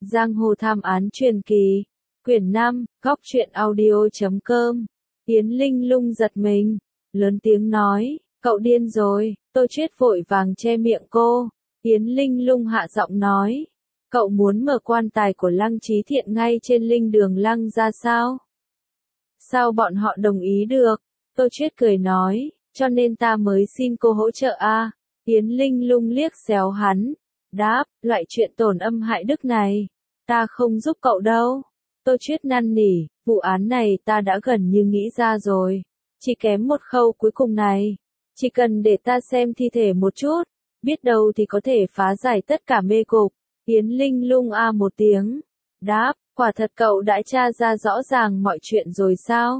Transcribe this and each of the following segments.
Giang hồ thám án truyền kỳ. Quyển 5, góc truyện audio.com. Yến Linh lung giật mình, lớn tiếng nói, cậu điên rồi. Tô Chuyết vội vàng che miệng cô. Yến Linh lung hạ giọng nói, cậu muốn mở quan tài của Lăng Chí Thiện ngay trên linh đường Lăng ra sao? Sao bọn họ đồng ý được? Tô Chuyết cười nói, cho nên ta mới xin cô hỗ trợ a. Yến Linh lung liếc xéo hắn, đáp, loại chuyện tổn âm hại đức này, ta không giúp cậu đâu. Tô Chuyết năn nỉ, vụ án này ta đã gần như nghĩ ra rồi, chỉ kém một khâu cuối cùng này, chỉ cần để ta xem thi thể một chút, biết đâu thì có thể phá giải tất cả mê cục. Yến Linh lung a một tiếng, đáp, quả thật cậu đã tra ra rõ ràng mọi chuyện rồi sao?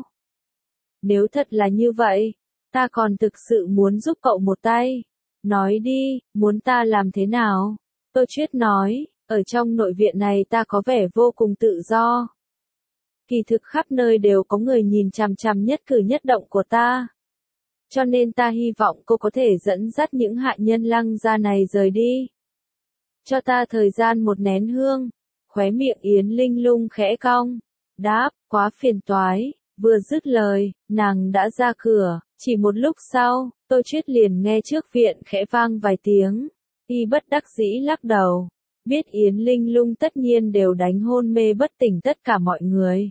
Nếu thật là như vậy, ta còn thực sự muốn giúp cậu một tay. Nói đi, muốn ta làm thế nào? Tô Chuyết nói, ở trong nội viện này ta có vẻ vô cùng tự do. Kỳ thực khắp nơi đều có người nhìn chằm chằm nhất cử nhất động của ta. Cho nên ta hy vọng cô có thể dẫn dắt những hạ nhân Lăng gia này rời đi. Cho ta thời gian một nén hương. Khóe miệng Yến Linh lung khẽ cong. Đáp, quá phiền toái. Vừa dứt lời, nàng đã ra cửa. Chỉ một lúc sau, Tô Chuyết liền nghe trước viện khẽ vang vài tiếng. Y bất đắc dĩ lắc đầu. Biết Yến Linh lung tất nhiên đều đánh hôn mê bất tỉnh tất cả mọi người.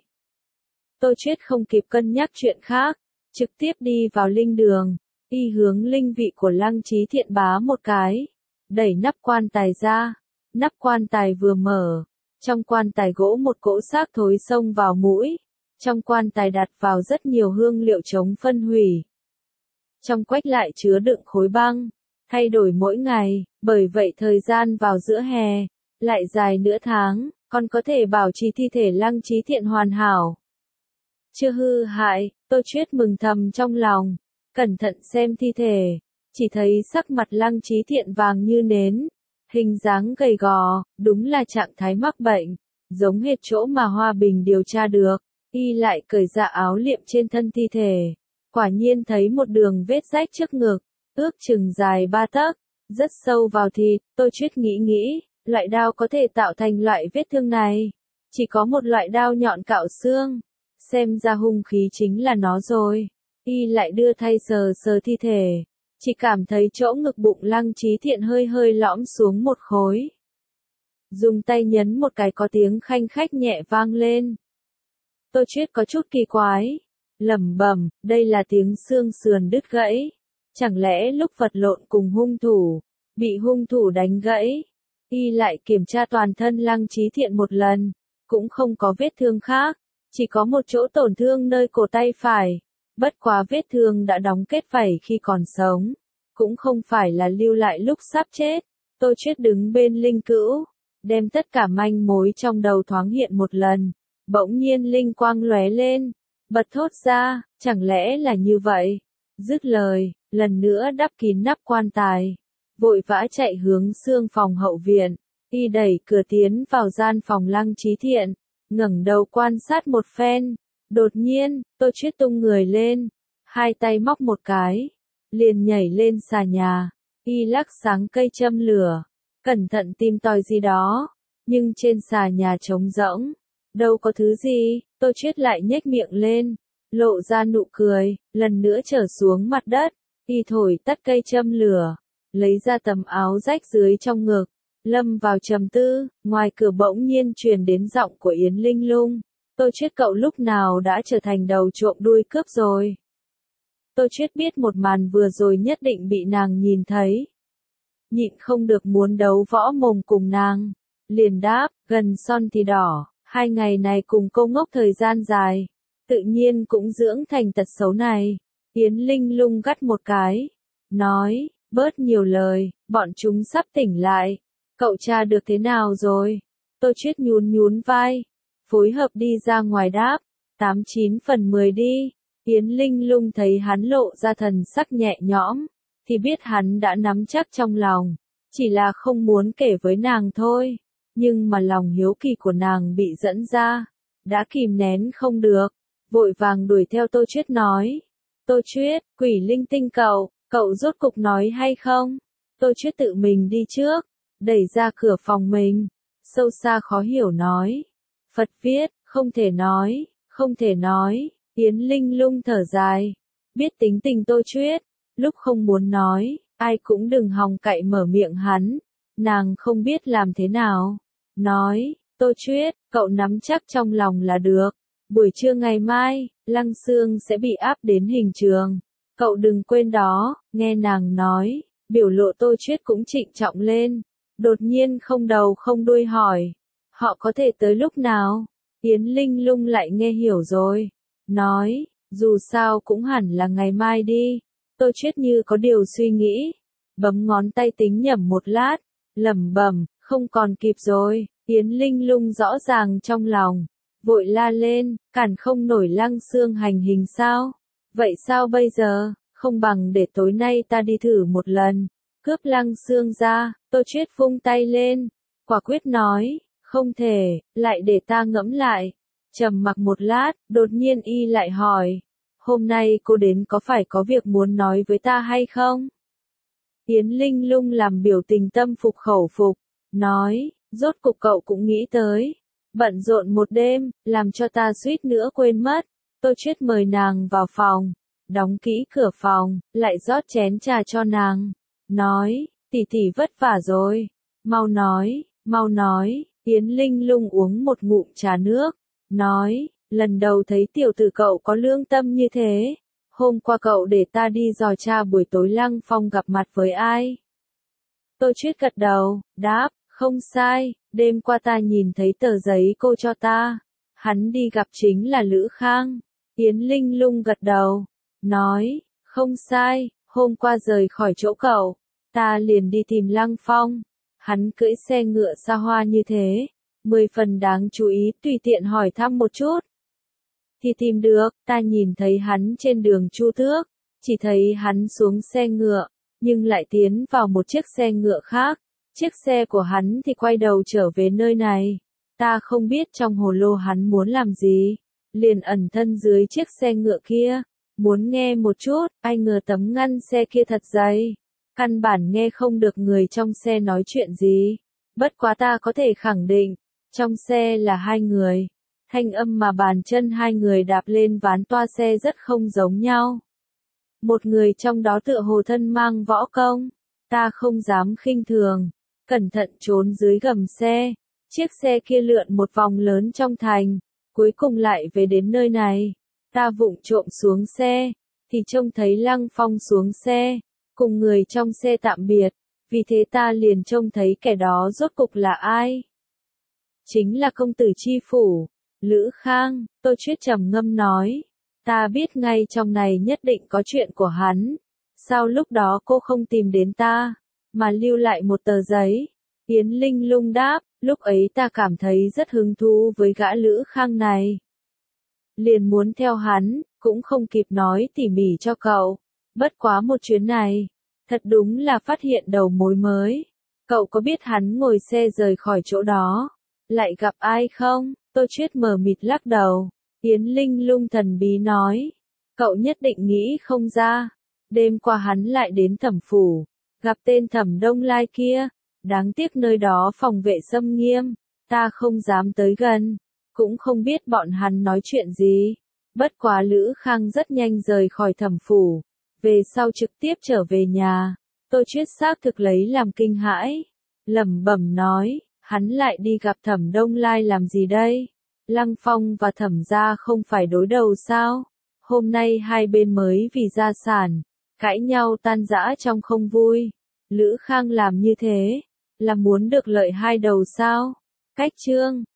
Tô Chuyết không kịp cân nhắc chuyện khác, trực tiếp đi vào linh đường. Y hướng linh vị của Lăng Chí Thiện bá một cái, đẩy nắp quan tài ra. Nắp quan tài vừa mở, trong quan tài gỗ một cỗ xác thối xông vào mũi. Trong quan tài đặt vào rất nhiều hương liệu chống phân hủy. Trong quách lại chứa đựng khối băng, thay đổi mỗi ngày, bởi vậy thời gian vào giữa hè, lại dài nửa tháng, còn có thể bảo trì thi thể Lăng Chí Thiện hoàn hảo. Chưa hư hại, Tô Chuyết mừng thầm trong lòng, cẩn thận xem thi thể, chỉ thấy sắc mặt Lăng Chí Thiện vàng như nến, hình dáng gầy gò, đúng là trạng thái mắc bệnh, giống hệt chỗ mà Hoa Bình điều tra được. Y lại cởi ra áo liệm trên thân thi thể, quả nhiên thấy một đường vết rách trước ngực, ước chừng dài 3 tấc, rất sâu vào thịt. Tô Chuyết nghĩ, loại đao có thể tạo thành loại vết thương này, chỉ có một loại đao nhọn cạo xương, xem ra hung khí chính là nó rồi. Y lại đưa tay sờ sờ thi thể, chỉ cảm thấy chỗ ngực bụng Lăng Chí Thiện hơi hơi lõm xuống một khối. Dùng tay nhấn một cái có tiếng khanh khách nhẹ vang lên. Tô Chuyết có chút kỳ quái, lẩm bẩm, đây là tiếng xương sườn đứt gãy. Chẳng lẽ lúc vật lộn cùng hung thủ, bị hung thủ đánh gãy? Y lại kiểm tra toàn thân Lăng Chí Thiện một lần, cũng không có vết thương khác, chỉ có một chỗ tổn thương nơi cổ tay phải. Bất quá vết thương đã đóng kết vảy khi còn sống, cũng không phải là lưu lại lúc sắp chết. Tô Chuyết đứng bên linh cữu, đem tất cả manh mối trong đầu thoáng hiện một lần. Bỗng nhiên linh quang lóe lên, bật thốt ra, chẳng lẽ là như vậy? Dứt lời, lần nữa đắp kín nắp quan tài, vội vã chạy hướng xương phòng hậu viện. Y đẩy cửa tiến vào gian phòng Lăng Chí Thiện, ngẩng đầu quan sát một phen. Đột nhiên, Tô Chuyết tung người lên, hai tay móc một cái, liền nhảy lên xà nhà. Y lắc sáng cây châm lửa, cẩn thận tìm tòi gì đó, nhưng trên xà nhà trống rỗng. Đâu có thứ gì. Tô Chuyết lại nhếch miệng lên, lộ ra nụ cười, lần nữa trở xuống mặt đất. Y thổi tắt cây châm lửa, lấy ra tấm áo rách dưới trong ngực, lâm vào trầm tư. Ngoài cửa bỗng nhiên truyền đến giọng của Yến Linh lung. Tô Chuyết, cậu lúc nào đã trở thành đầu trộm đuôi cướp rồi? Tô Chuyết biết một màn vừa rồi nhất định bị nàng nhìn thấy, nhịn không được muốn đấu võ mồm cùng nàng, liền đáp, gần son thì đỏ. 2 ngày này cùng cô ngốc thời gian dài, tự nhiên cũng dưỡng thành tật xấu này. Yến Linh lung gắt một cái, nói, bớt nhiều lời, bọn chúng sắp tỉnh lại. Cậu tra được thế nào rồi? Tô Chuyết nhún vai, phối hợp đi ra ngoài đáp, 89 phần 10 đi. Yến Linh lung thấy hắn lộ ra thần sắc nhẹ nhõm, thì biết hắn đã nắm chắc trong lòng, chỉ là không muốn kể với nàng thôi. Nhưng mà lòng hiếu kỳ của nàng bị dẫn ra, đã kìm nén không được, vội vàng đuổi theo Tô Chuyết nói. Tô Chuyết, quỷ linh tinh cậu rốt cục nói hay không? Tô Chuyết tự mình đi trước, đẩy ra cửa phòng mình, sâu xa khó hiểu nói. Phật viết, không thể nói, không thể nói. Yến Linh Lung thở dài. Biết tính tình Tô Chuyết, lúc không muốn nói, ai cũng đừng hòng cậy mở miệng hắn. Nàng không biết làm thế nào. Nói, Tô Chuyết, cậu nắm chắc trong lòng là được. Buổi trưa ngày mai, Lăng Xương sẽ bị áp đến hình trường. Cậu đừng quên đó, nghe nàng nói, biểu lộ Tô Chuyết cũng trịnh trọng lên. Đột nhiên không đầu không đuôi hỏi, họ có thể tới lúc nào? Yến Linh Lung lại nghe hiểu rồi. Nói, dù sao cũng hẳn là ngày mai đi. Tô Chuyết như có điều suy nghĩ. Bấm ngón tay tính nhẩm một lát. Lẩm bẩm, không còn kịp rồi. Yến Linh Lung rõ ràng trong lòng. Vội la lên, cản không nổi Lăng Xương hành hình sao? Vậy sao bây giờ? Không bằng để tối nay ta đi thử một lần. Cướp Lăng Xương ra. Tô Chuyết vung tay lên. Quả quyết nói, không thể, lại để ta ngẫm lại. Trầm mặc một lát, đột nhiên y lại hỏi. Hôm nay cô đến có phải có việc muốn nói với ta hay không? Yến Linh Lung làm biểu tình tâm phục khẩu phục. Nói, rốt cục cậu cũng nghĩ tới. Bận rộn một đêm, làm cho ta suýt nữa quên mất. Tô Chuyết mời nàng vào phòng. Đóng kỹ cửa phòng, lại rót chén trà cho nàng. Nói, tỷ tỷ vất vả rồi. Mau nói, mau nói. Yến Linh Lung uống một ngụm trà nước. Nói, lần đầu thấy tiểu tử cậu có lương tâm như thế. Hôm qua cậu để ta đi dò tra buổi tối Lăng Phong gặp mặt với ai? Tô Chuyết gật đầu, đáp, không sai, đêm qua ta nhìn thấy tờ giấy cô cho ta. Hắn đi gặp chính là Lữ Khang. Yến Linh Lung gật đầu, nói, không sai, hôm qua rời khỏi chỗ cậu, ta liền đi tìm Lăng Phong. Hắn cưỡi xe ngựa xa hoa như thế, 10 phần đáng chú ý, tùy tiện hỏi thăm một chút. Thì tìm được, ta nhìn thấy hắn trên đường Chu Tước, chỉ thấy hắn xuống xe ngựa, nhưng lại tiến vào một chiếc xe ngựa khác. Chiếc xe của hắn thì quay đầu trở về nơi này. Ta không biết trong hồ lô hắn muốn làm gì, liền ẩn thân dưới chiếc xe ngựa kia. Muốn nghe một chút, ai ngờ tấm ngăn xe kia thật dày. Căn bản nghe không được người trong xe nói chuyện gì. Bất quá ta có thể khẳng định, trong xe là 2 người. Thanh âm mà bàn chân 2 người đạp lên ván toa xe rất không giống nhau. Một người trong đó tựa hồ thân mang võ công. Ta không dám khinh thường. Cẩn thận trốn dưới gầm xe. Chiếc xe kia lượn một vòng lớn trong thành. Cuối cùng lại về đến nơi này. Ta vụng trộm xuống xe. Thì trông thấy Lăng Phong xuống xe. Cùng người trong xe tạm biệt. Vì thế ta liền trông thấy kẻ đó rốt cục là ai? Chính là công tử chi phủ. Lữ Khang. Tô Chuyết trầm ngâm nói. Ta biết ngay trong này nhất định có chuyện của hắn. Sao lúc đó cô không tìm đến ta, mà lưu lại một tờ giấy? Yến Linh Lung đáp, lúc ấy ta cảm thấy rất hứng thú với gã Lữ Khang này. Liền muốn theo hắn, cũng không kịp nói tỉ mỉ cho cậu. Bất quá một chuyến này, thật đúng là phát hiện đầu mối mới. Cậu có biết hắn ngồi xe rời khỏi chỗ đó, lại gặp ai không? Tô Chuyết mờ mịt lắc đầu. Yến Linh Lung thần bí nói, cậu nhất định nghĩ không ra. Đêm qua hắn lại đến Thẩm phủ, gặp tên Thẩm Đông Lai kia. Đáng tiếc nơi đó phòng vệ xâm nghiêm, ta không dám tới gần, cũng không biết bọn hắn nói chuyện gì. Bất quá Lữ Khang rất nhanh rời khỏi Thẩm phủ, về sau trực tiếp trở về nhà. Tô Chuyết xác thực lấy làm kinh hãi, lẩm bẩm nói, hắn lại đi gặp Thẩm Đông Lai làm gì đây? Lăng Phong và Thẩm gia không phải đối đầu sao? Hôm nay hai bên mới vì gia sản, cãi nhau tan rã trong không vui. Lữ Khang làm như thế, là muốn được lợi hai đầu sao? Cách chương